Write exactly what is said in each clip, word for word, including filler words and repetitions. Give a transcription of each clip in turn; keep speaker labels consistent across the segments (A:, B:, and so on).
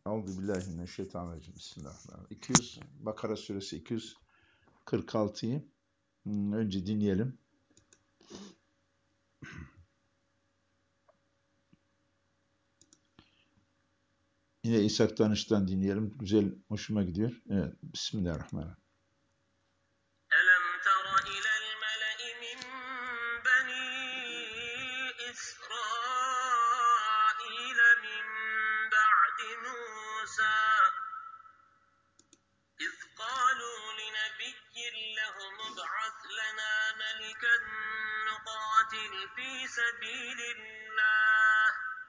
A: Euzubillahimineşşeytanirracim. Bismillahirrahmanirrahim. iki yüz Bakara suresi iki yüz kırk altıyı hmm, önce dinleyelim. Yine İshak Danış'tan dinleyelim. Güzel, hoşuma gidiyor. Evet. Bismillahirrahmanirrahim.
B: ألم تر إلى الملأ من بني إسرائيل من بعد موسى إذ قالوا لنبي لهم ابعث لنا ملكا نقاتل في سبيل الله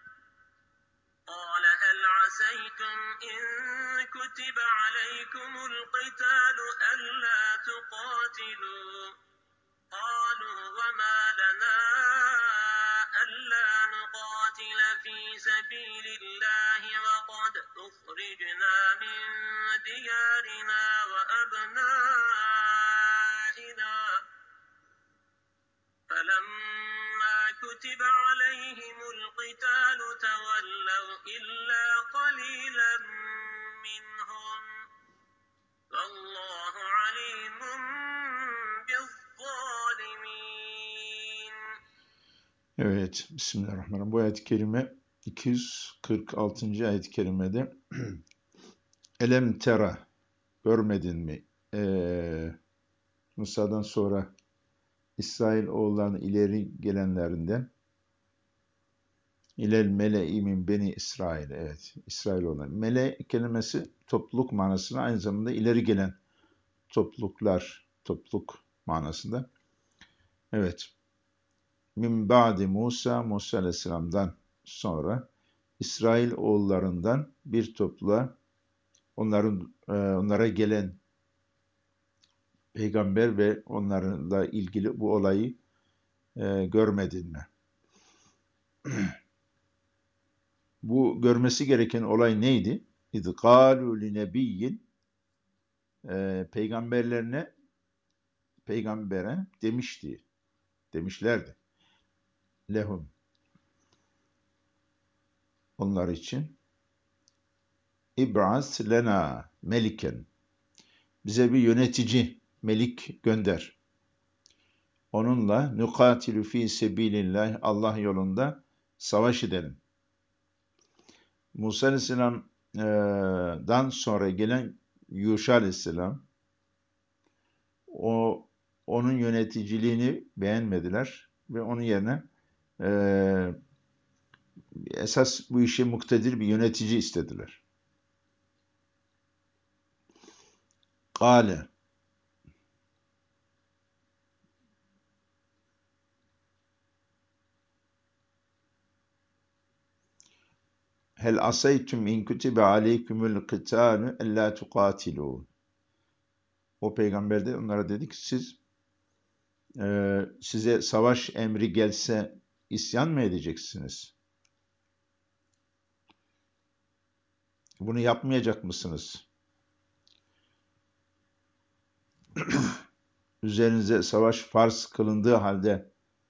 B: قال هل عسيتم إن كتب عليكم القتال ألا تقاتلوا قالوا وما لنا ألا نقاتل في سبيل الله وقد أخرجنا من ديارنا وأبنائنا فلما كتب عليهم القتال تولوا إلا قليلا منهم والله عليم بالظالمين.
A: Evet. Bismillahirrahmanirrahim. Bu ayet-i kerime iki yüz kırk altıncı ayet-i kerimede Elem tera, görmedin mi? Ee, Musa'dan sonra İsrail oğullarının ileri gelenlerinden İlel mele'i min beni İsrail. Evet, İsrail oğulları. Mele kelimesi topluluk manasına, aynı zamanda ileri gelen topluluklar, topluluk manasında. Evet. Min ba'di Musa, Musa Aleyhisselam'dan sonra İsrail oğullarından bir topluluğa, onların e, onlara gelen peygamber ve onlarla ilgili bu olayı e, görmedin mi? Bu görmesi gereken olay neydi? İz gâlû linebiyyin, e, peygamberlerine, peygambere demişti, demişlerdi. Lehum, onlar için. İb'as lena meliken, bize bir yönetici, melik gönder. Onunla nukatilu fi sebilillah, Allah yolunda savaş edelim. Musa Aleyhisselam'dan sonra gelen Yuşa Aleyhisselam, o onun yöneticiliğini beğenmediler ve onun yerine e, esas bu işe muktedir bir yönetici istediler. Kâle, hel asaytum in kutibe aleykumul kıtâlu ellâ tukâtilû. O peygamber de onlara dedi ki, siz e, size savaş emri gelse isyan mı edeceksiniz? Bunu yapmayacak mısınız? Üzerinize savaş farz kılındığı halde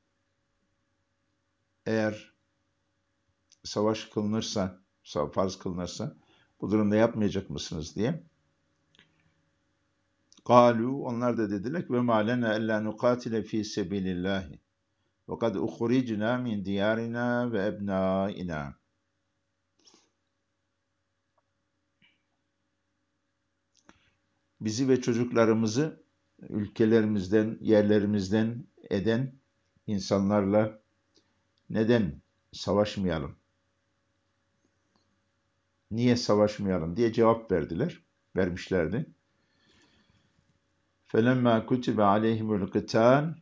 A: eğer savaş kılınırsa, farz kılınırsa bu durumda yapmayacak mısınız diye. Kalu, onlar da dediler ki ve ma lena ella nukatile fi sebilillahi ve kad uhricna min diyarina ve ebnaina. Bizi ve çocuklarımızı ülkelerimizden, yerlerimizden eden insanlarla neden savaşmayalım? Niye savaşmayalım diye cevap verdiler, vermişlerdi. فَلَمَّا كُتِبَ عَلَيْهِمُ الْقِتَالِ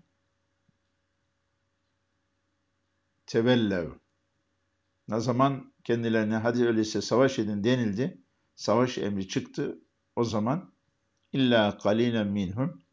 A: تَوَلَّوْا. Ne zaman kendilerine hadi öyleyse savaş edin denildi, savaş emri çıktı, o zaman illa قَلِيلًا minhum,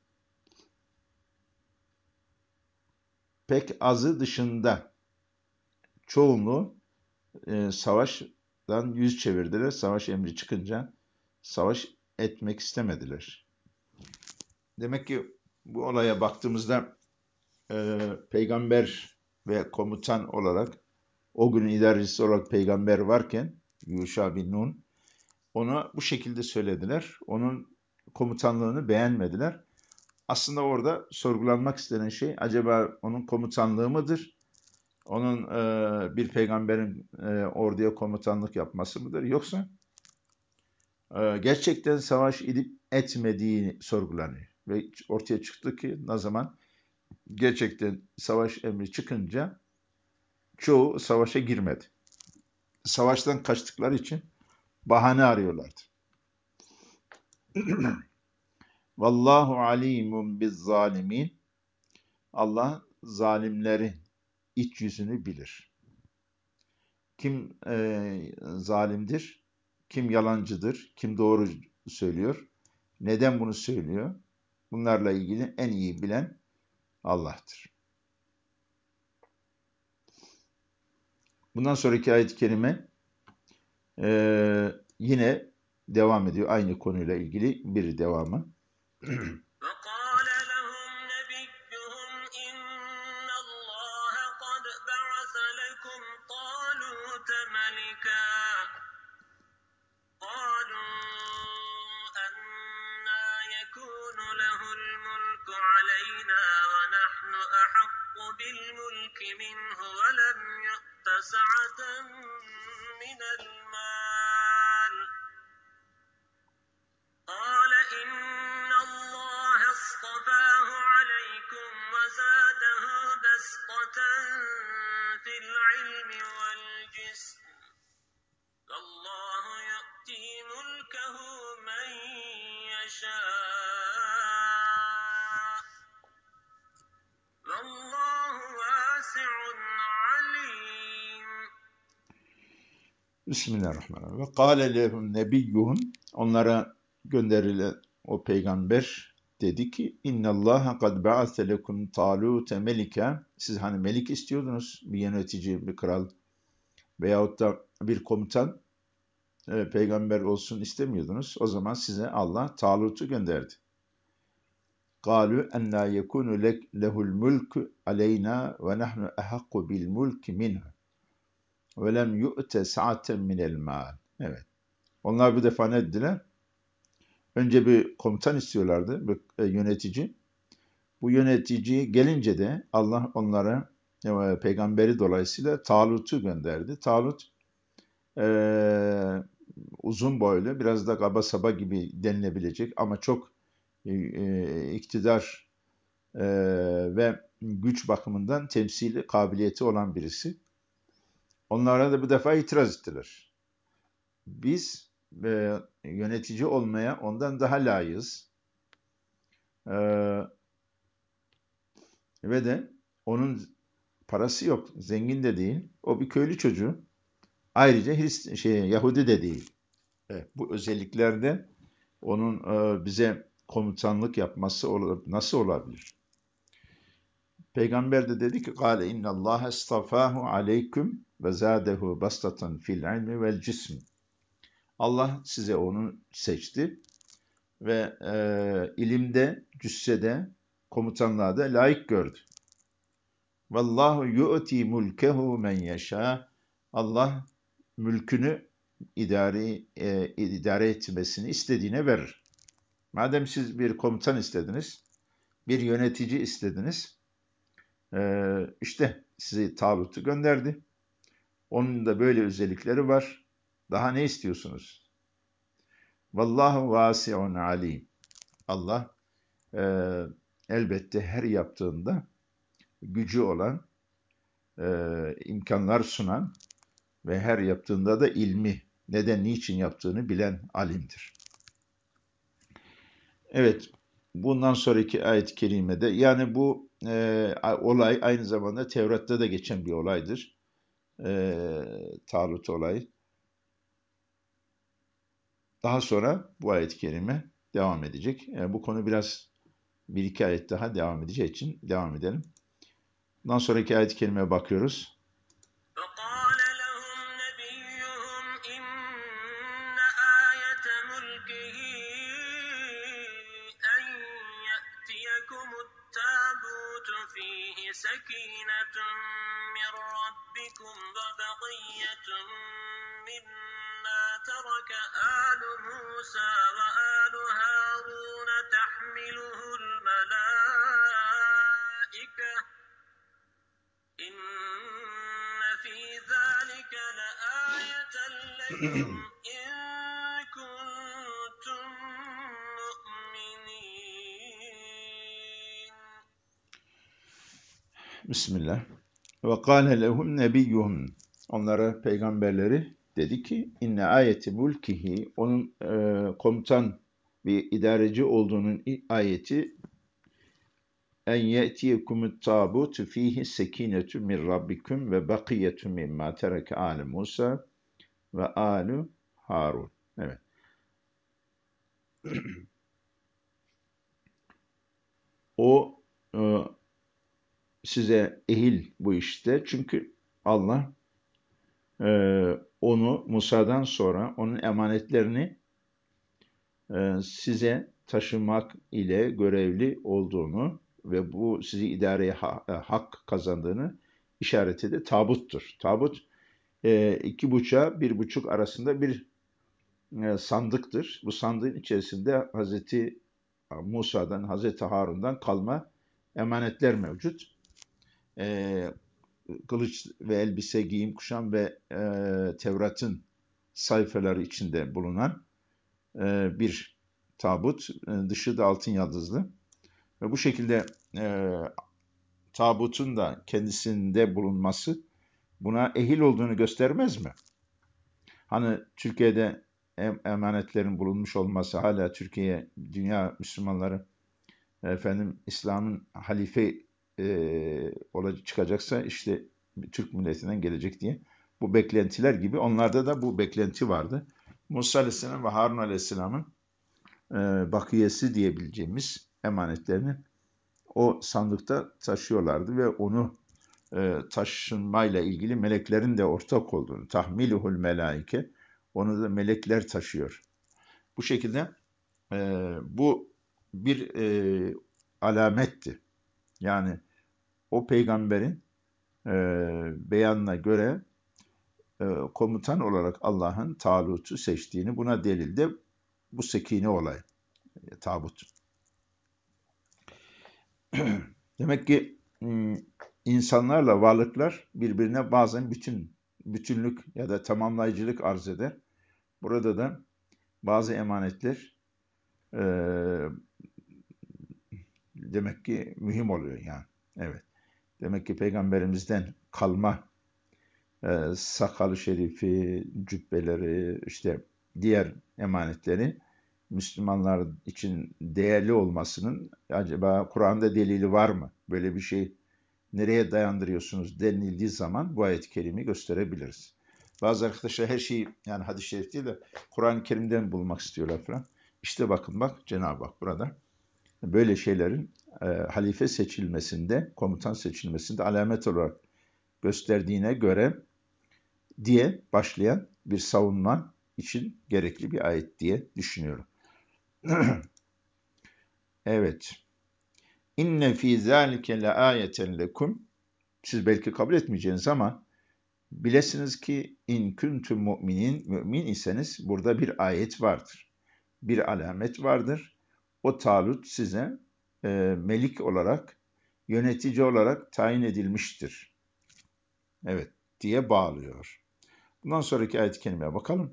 A: pek azı dışında çoğunluğu e, savaştan yüz çevirdiler. Savaş emri çıkınca savaş etmek istemediler. Demek ki bu olaya baktığımızda e, peygamber ve komutan olarak, o günün idarecisi olarak peygamber varken Yuşa bin Nun, ona bu şekilde söylediler. Onun komutanlığını beğenmediler. Aslında orada sorgulanmak istenen şey acaba onun komutanlığı mıdır? Onun e, bir peygamberin e, orduya komutanlık yapması mıdır? Yoksa e, gerçekten savaş edip etmediğini sorgulanıyor. Ve ortaya çıktı ki ne zaman gerçekten savaş emri çıkınca çoğu savaşa girmedi. Savaştan kaçtıkları için bahane arıyorlardı. Vallahu alimun biz zalimin. Allah zalimlerin iç yüzünü bilir. Kim e, zalimdir, kim yalancıdır, kim doğru söylüyor, neden bunu söylüyor? Bunlarla ilgili en iyi bilen Allah'tır. Bundan sonraki ayet-i kerime e, yine devam ediyor. Aynı konuyla ilgili bir devamı.
B: وقال لهم نبيهم إن الله قد بعث لكم طالوت ملكا قالوا أنى يكون له الملك علينا ونحن أحق بالملك منه ولم يؤت سعة من المال قال إن الله اصطفاه عليكم وزاده بسطة في العلم والجسم والله يؤتي ملكه من يشاء والله واسع عليم.
A: Bismillahirrahmanirrahim. Ve kâle lehum nebiyyuhum, onlara gönderilen o peygamber dedi ki innallâhe kad ba'ase lekum Talûte melike, siz hani melik istiyordunuz, bir yönetici, bir kral veyahut da bir komutan, e, peygamber olsun istemiyordunuz. O zaman size Allah Talut'u gönderdi. قالوا أن لا يكون لك له الملك علينا ونحن أحق بالملك منه وَلَمْ يُؤْتَ سَعَةً مِنَ الْمَالِ. Evet. Onlar bu defa ne dediler? Önce bir komutan istiyorlardı, bir e, yönetici. Bu yönetici gelince de Allah onlara e, peygamberi dolayısıyla Talut'u gönderdi. Talut e, uzun boylu, biraz da kaba saba gibi denilebilecek ama çok e, e, iktidar e, ve güç bakımından temsili kabiliyeti olan birisi. Onlara da bu defa itiraz ettiler. Biz e, yönetici olmaya ondan daha layığız. E, ve de onun parası yok, zengin de değil. O bir köylü çocuğu. Ayrıca Hrist şey Yahudi de değil. Evet, bu özelliklerde onun e, bize komutanlık yapması ol, nasıl olabilir? Peygamber de dedi ki: "Kâle innallâhe istafâhu aleyküm ve zâdehu bastatan fil ilmi vel cism." Allah size onu seçti ve e, ilimde, cüssede, komutanlığa da layık gördü. Vallahu yu'ti mulkehu men yeşâ. Allah mülkünü idare, e, idare etmesini istediğine verir. Madem siz bir komutan istediniz, bir yönetici istediniz, e, işte sizi Talut'u gönderdi. Onun da böyle özellikleri var. Daha ne istiyorsunuz? Vallahu vasi'un alim. Allah e, elbette her yaptığında gücü olan, e, imkanlar sunan ve her yaptığında da ilmi, neden, niçin yaptığını bilen alimdir. Evet, bundan sonraki ayet-i kerimede, yani bu e, olay aynı zamanda Tevrat'ta da geçen bir olaydır. E, Talut olayı. Daha sonra bu ayet-i kerime devam edecek. Yani bu konu biraz bir iki ayet daha devam edeceği için devam edelim. Bundan sonraki ayet-i kerimeye bakıyoruz.
B: وقال لهم نبيهم إن آية ملكه أن يأتيكم التابوت فيه سكينة من ربكم وبقية مما ترك آل موسى وآل هارون تحمله الملائكة إن في ذلك لآية لكم إن كنتم مؤمنين.
A: Bismillah. Ve kâle lehum nebiyyuhum. Onlara peygamberleri dedi ki inne ayeti mulkihi, onun e, komutan ve idareci olduğunun ayeti en ye'tiyekumut tabutu fihi sekinetu min rabbikum ve bakiyetu mimma tereke âle Musa ve âlu Harun. Evet. O e, size ehil bu işte. Çünkü Allah e, onu Musa'dan sonra onun emanetlerini e, size taşımak ile görevli olduğunu ve bu sizi idareye ha, e, hak kazandığını işareti de tabuttur. Tabut e, iki buçuğa bir buçuk arasında bir e, sandıktır. Bu sandığın içerisinde Hazreti Musa'dan, Hazreti Harun'dan kalma emanetler mevcut. E, kılıç ve elbise, giyim, kuşam ve e, Tevrat'ın sayfaları içinde bulunan e, bir tabut. E, dışı da altın yaldızlı. Ve bu şekilde e, tabutun da kendisinde bulunması buna ehil olduğunu göstermez mi? Hani Türkiye'de em- emanetlerin bulunmuş olması, hala Türkiye, dünya Müslümanları efendim İslam'ın halife e, olacak, çıkacaksa işte Türk milletinden gelecek diye bu beklentiler gibi onlarda da bu beklenti vardı. Musa Aleyhisselam ve Harun Aleyhisselam'ın e, bakiyesi diyebileceğimiz emanetlerini o sandıkta taşıyorlardı ve onu e, taşınmayla ilgili meleklerin de ortak olduğunu, tahmiluhul melaike, onu da melekler taşıyor. Bu şekilde e, bu bir e, alametti. Yani o peygamberin e, beyanına göre e, komutan olarak Allah'ın Talut'u seçtiğini, buna delil de bu sekine olayı, e, tabut. Demek ki insanlarla varlıklar birbirine bazen bütün bütünlük ya da tamamlayıcılık arz eder. Burada da bazı emanetler e, demek ki mühim oluyor yani. Evet. Demek ki peygamberimizden kalma e, sakalı şerifi, cübbeleri, işte diğer emanetleri Müslümanlar için değerli olmasının acaba Kur'an'da delili var mı? Böyle bir şey nereye dayandırıyorsunuz denildiği zaman bu ayet-i kerimeyi gösterebiliriz. Bazı arkadaşlar her şeyi, yani hadis-i şerif değil de Kur'an-ı Kerim'den bulmak istiyorlar falan. İşte bakın bak Cenab-ı Hak burada böyle şeylerin e, halife seçilmesinde, komutan seçilmesinde alamet olarak gösterdiğine göre diye başlayan bir savunma için gerekli bir ayet diye düşünüyorum. Evet. İnne fî zâlike le âyeten lekum. Siz belki kabul etmeyeceğiniz ama bilesiniz ki in kuntum mu'minin, mümin iseniz burada bir ayet vardır. Bir alamet vardır. O Talut size e, melik olarak, yönetici olarak tayin edilmiştir. Evet diye bağlıyor. Bundan sonraki ayet-i kerimeye bakalım.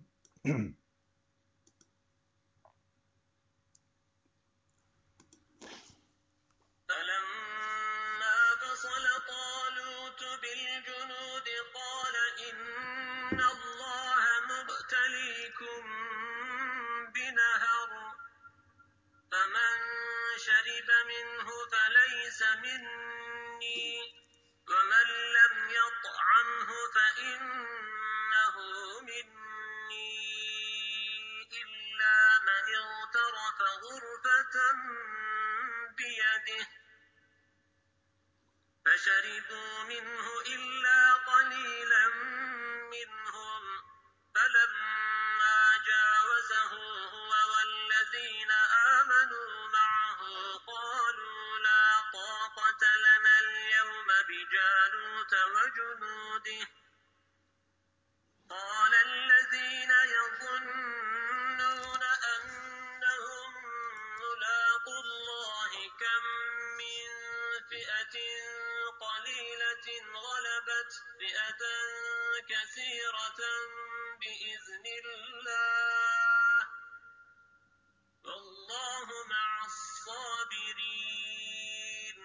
B: فلما فصل طالوت بالجنود قال إن الله مبتليكم بنهر فمن شرب منه فليس مني ومن لم يطعمه فإنه مني إلا من اغترف غرفة بيده فشربوا منه إلا قليلا منهم فلما جاوزه هو والذين آمنوا معه قالوا لا طاقة لنا اليوم بجالوت وجنوده قال الذين يظنون كثيرة بإذن الله والله مع الصابرين.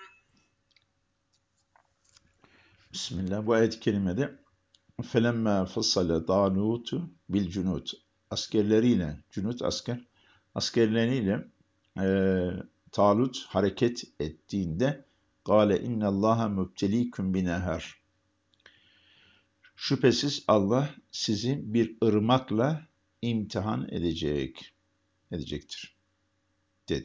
A: Bismillah. Bu ayet-i kerimede فَلَمَّا فَصَّلَ طَالُوتُ بِالْجُنُودِ askerleriyle, cunut asker, askerleriyle e, Talut hareket ettiğinde قَالَ اِنَّ اللّٰهَ مُبْتَل۪يكُمْ بِنَهَرٍ Şüphesiz Allah sizi bir ırmakla imtihan edecek, edecektir, dedi.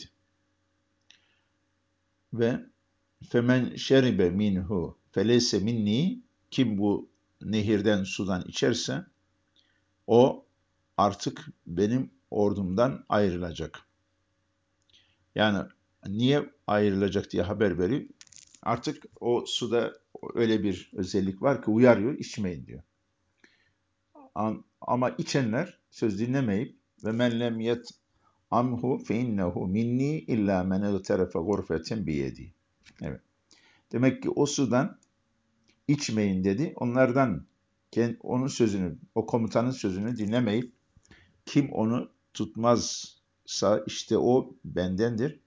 A: Ve femen şeribe minhu feleyse minni kim bu nehirden sudan içerse o artık benim ordumdan ayrılacak. Yani niye ayrılacak diye haber veriyor. Artık o suda öyle bir özellik var ki uyarıyor, içmeyin diyor. Ama içenler söz dinlemeyip ve men lem yet amhu fe innehu minni illa men terefe gurfeten biyedi. Evet. Demek ki o sudan içmeyin dedi. Onlardan onun sözünü, o komutanın sözünü dinlemeyip kim onu tutmazsa işte o bendendir.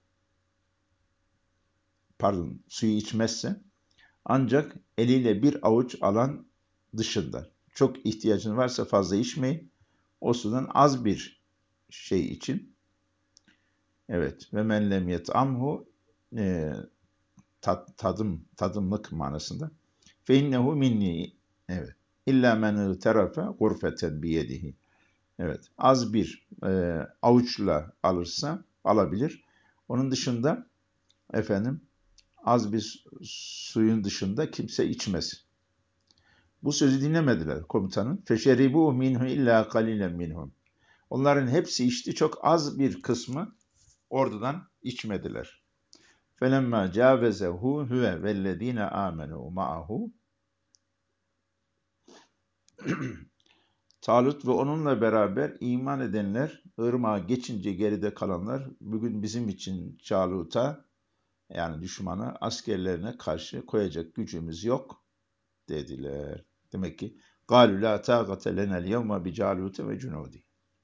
A: Pardon, suyu içmezse ancak eliyle bir avuç alan dışında. Çok ihtiyacın varsa fazla içmeyin. O sudan az bir şey için. Evet. Ve men lem yet'amhu e, tad, tadım, tadımlık manasında. Fe innehu minni. Evet. İlla men terafe gurfeten biyedihi. Evet. Az bir e, avuçla alırsa alabilir. Onun dışında efendim az bir suyun dışında kimse içmez. Bu sözü dinlemediler komutanın. Feşeribu minhu illa qalilen minhum. Onların hepsi içti, çok az bir kısmı ordudan içmediler. Felemma cavezehu huve vellezine amenu ma'ahu. Talut ve onunla beraber iman edenler, ırmağa geçince geride kalanlar, bugün bizim için Calut'a, yani düşmana, askerlerine karşı koyacak gücümüz yok dediler. Demek ki قَالُوا لَا تَاقَةَ لَنَا الْيَوْمَ بِجَالُوتَ وَجُنُودِهِ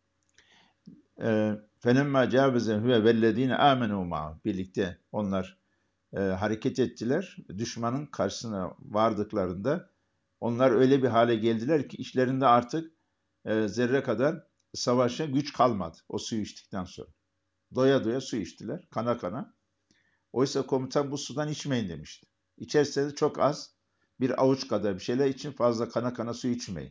A: فَلَمَّا جَاوَزَهُ وَالَّذ۪ينَ آمَنُوا مَعَهُ Birlikte onlar e, hareket ettiler. Düşmanın karşısına vardıklarında onlar öyle bir hale geldiler ki içlerinde artık e, zerre kadar savaşa güç kalmadı o suyu içtikten sonra. Doya doya su içtiler, kana kana. Oysa komutan bu sudan içmeyin demişti. İçerseniz çok az, bir avuç kadar bir şeyler için, fazla kana kana su içmeyin.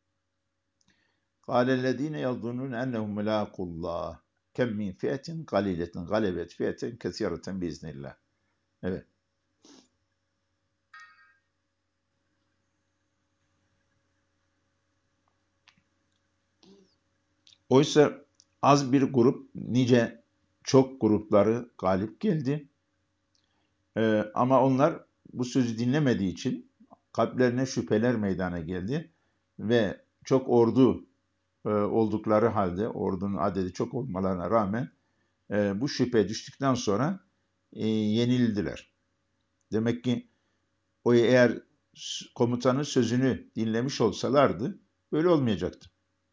A: قَالَ الَّذ۪ينَ يَظُنُّونَ اَنَّهُمْ مُلَاقُ اللّٰهِ كَمْ مِنْ فِيَةٍ قَلِيلَةٍ غَلَبَتْ فِيَةً كَثِيرَةً بِإِذْنِ اللّٰهِ Evet. Oysa az bir grup nice çok grupları galip geldi. Ee, ama onlar bu sözü dinlemediği için kalplerine şüpheler meydana geldi ve çok ordu e, oldukları halde, ordunun adedi çok olmalarına rağmen e, bu şüphe düştükten sonra e, yenildiler. Demek ki o eğer komutanın sözünü dinlemiş olsalardı böyle olmayacaktı.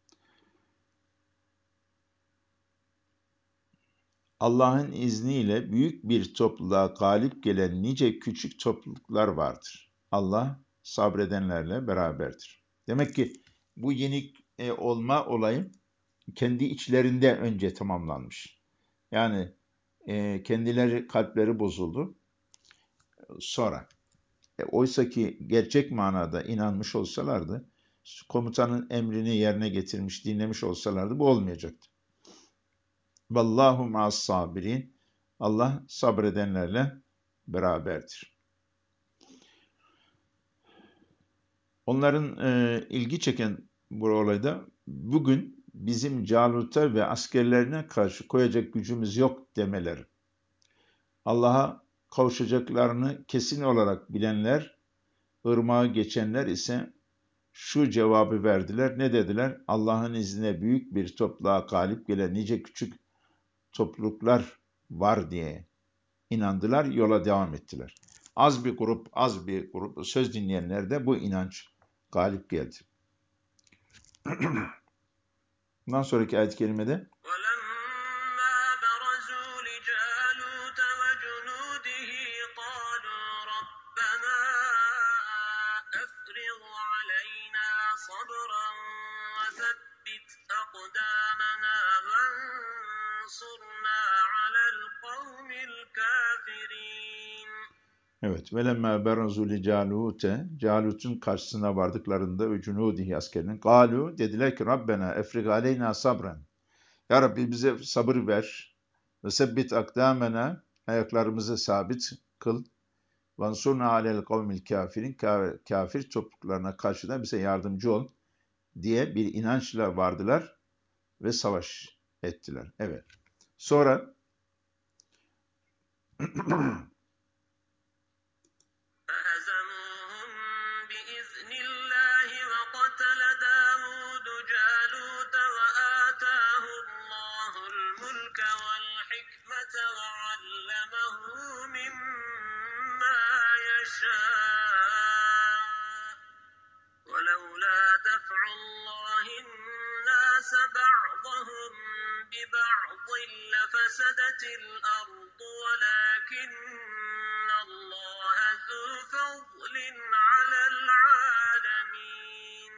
A: Allah'ın izniyle büyük bir topluluğa galip gelen nice küçük topluluklar vardır. Allah sabredenlerle beraberdir. Demek ki bu yenik e, olma olayı kendi içlerinde önce tamamlanmış. Yani e, kendileri kalpleri bozuldu. Sonra. E, oysa ki gerçek manada inanmış olsalardı, komutanın emrini yerine getirmiş, dinlemiş olsalardı bu olmayacaktı. Vallahu ma'as sabirin. Allah sabredenlerle beraberdir. Onların e, ilgi çeken bu olayda bugün bizim Calut'a ve askerlerine karşı koyacak gücümüz yok demeleri. Allah'a kavuşacaklarını kesin olarak bilenler, ırmağı geçenler ise şu cevabı verdiler. Ne dediler? Allah'ın izniyle büyük bir topluluğa galip gelen nice küçük topluluklar var diye inandılar, yola devam ettiler. Az bir grup, az bir grup söz dinleyenler de bu inanç galip geldi. Bundan sonraki ayet-i kerimede
B: وَلَمَّا بَرَزُوا لِجَالُوتَ وَجُنُودِهِ قَالُوا رَبَّنَا أَفْرِغْ عَلَيْنَا صَبْرًا وَثَبِّتْ أَقْدَامَنَا وَانصُرْنَا عَلَى الْقَوْمِ الْكَافِرِينَ.
A: Evet. Velemma berazu li Calut'e, Calut'un karşısına vardıklarında ve cunudihi askerinin galu dediler ki Rabbena efrig aleyna sabran. Ya Rabbi bize sabır ver. Ve sebbit akdamena, ayaklarımızı sabit kıl. Vansurna alel kavmil kafirin, kafir topluluklarına karşı da bize yardımcı ol diye bir inançla vardılar ve savaş ettiler. Evet. Sonra
B: فهزموهم بإذن الله وقتل داود جالوت وآتاه الله الملك والحكمة وعلمه مما يشاء ولولا دفع الله الناس بعضهم ببعض لفسدت الأرض ولكن الله ذو فضل على العالمين.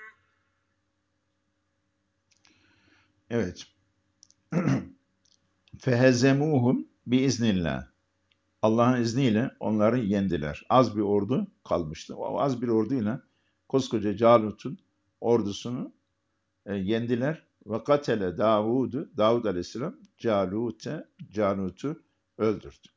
A: evet. Fehezemuhum biiznillah. Allah'ın izniyle onları yendiler. Az bir ordu kalmıştı. O az bir orduyla koskoca Calut'un ordusunu e, yendiler. Ve katele Davud'u, Davud aleyhisselam Calut'e, Calut'u öldürdü.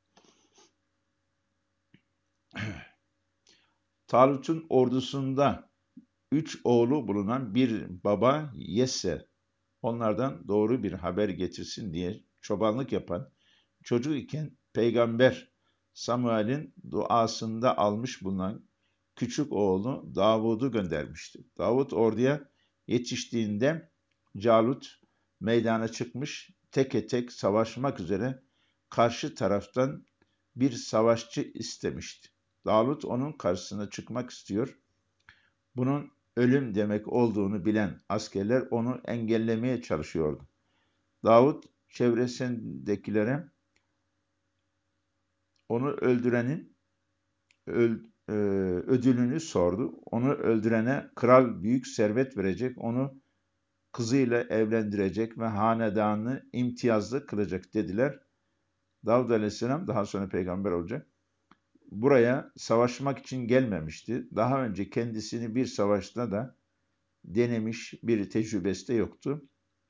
A: Talut'un ordusunda üç oğlu bulunan bir baba Yesse, onlardan doğru bir haber getirsin diye çobanlık yapan, çocuk iken peygamber Samuel'in duasında almış bulunan küçük oğlu Davud'u göndermişti. Davud orduya yetiştiğinde Calut meydana çıkmış, teke tek savaşmak üzere karşı taraftan bir savaşçı istemişti. Davud onun karşısına çıkmak istiyor. Bunun ölüm demek olduğunu bilen askerler onu engellemeye çalışıyordu. Davud çevresindekilere onu öldürenin öl, e, ödülünü sordu. Onu öldürene kral büyük servet verecek, onu kızıyla evlendirecek ve hanedanını imtiyazlı kılacak dediler. Davud aleyhisselam daha sonra peygamber olacak. Buraya savaşmak için gelmemişti. Daha önce kendisini bir savaşta da denemiş, bir tecrübesi de yoktu.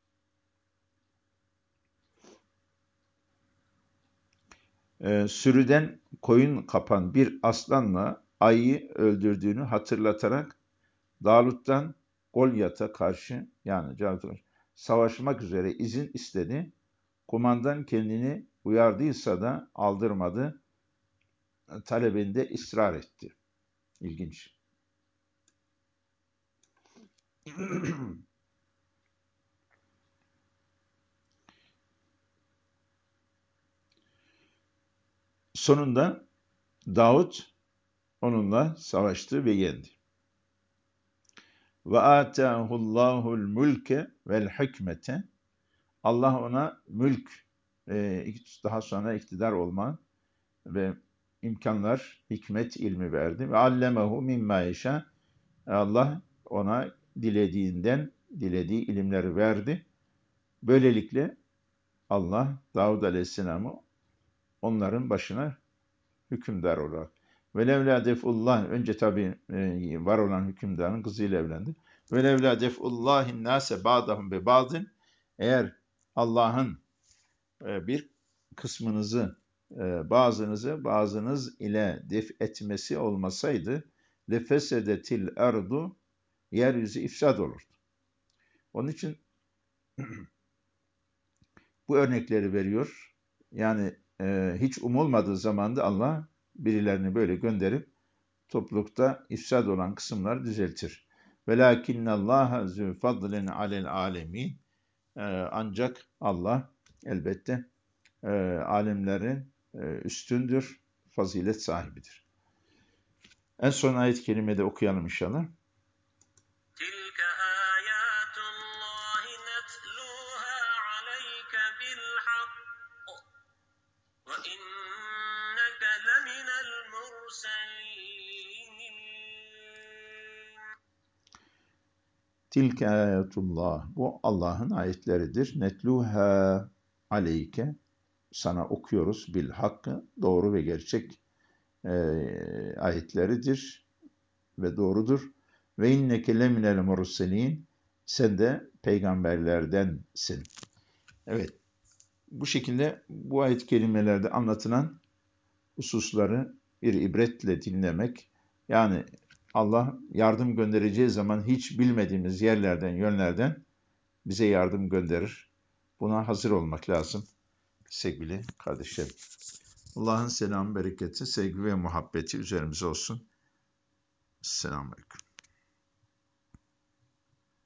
A: Ee, sürüden koyun kapan bir aslanla ayıyı öldürdüğünü hatırlatarak Dalut'tan Golyat'a karşı yani Calut'a savaşmak üzere izin istedi. Kumandan kendini uyardıysa da aldırmadı. Talebinde ısrar etti. İlginç. Sonunda Davut onunla savaştı ve yendi. Ve atahullahul mulke vel hikmete. Allah ona mülk, e, daha sonra iktidar olma ve imkanlar, hikmet ilmi verdi. Ve allemehu mimma yeşâ. Allah ona dilediğinden dilediği ilimleri verdi. Böylelikle Allah Davud Aleyhisselam'ı onların başına hükümdar olarak. Ve levlâ defullah, önce tabi e, var olan hükümdarın kızıyla evlendi. Ve levlâ defullahin nâse ba'dahum be ba'din, eğer Allah'ın e, bir kısmınızı, e, bazınızı bazınız ile def etmesi olmasaydı, lefesedetil erdu, yeryüzü ifsad olurdu. Onun için bu örnekleri veriyor. Yani e, hiç umulmadığı zamanda Allah birilerini böyle gönderip toplulukta ifsad olan kısımları düzeltir. Velakinnallaha zü fadlin alel alemin. E, ancak Allah elbette e, alemlerin e, üstündür, fazilet sahibidir. En son ayet-i kerimede okuyalım inşallah.
B: نتلوها عليك بالحق وإنك لمن المرسلين.
A: Tilke ayetullah. Bu Allah'ın ayetleridir. Netluha aleyke. Sana okuyoruz bil hakkı. Doğru ve gerçek e, ayetleridir ve doğrudur. Ve inneke leminel murselin. Sen de peygamberlerdensin. Evet. Bu şekilde bu ayet kelimelerde anlatılan hususları bir ibretle dinlemek, yani Allah yardım göndereceği zaman hiç bilmediğimiz yerlerden, yönlerden bize yardım gönderir. Buna hazır olmak lazım sevgili kardeşlerim. Allah'ın selamı, bereketi, sevgi ve muhabbeti üzerimize olsun. Selamun Aleyküm.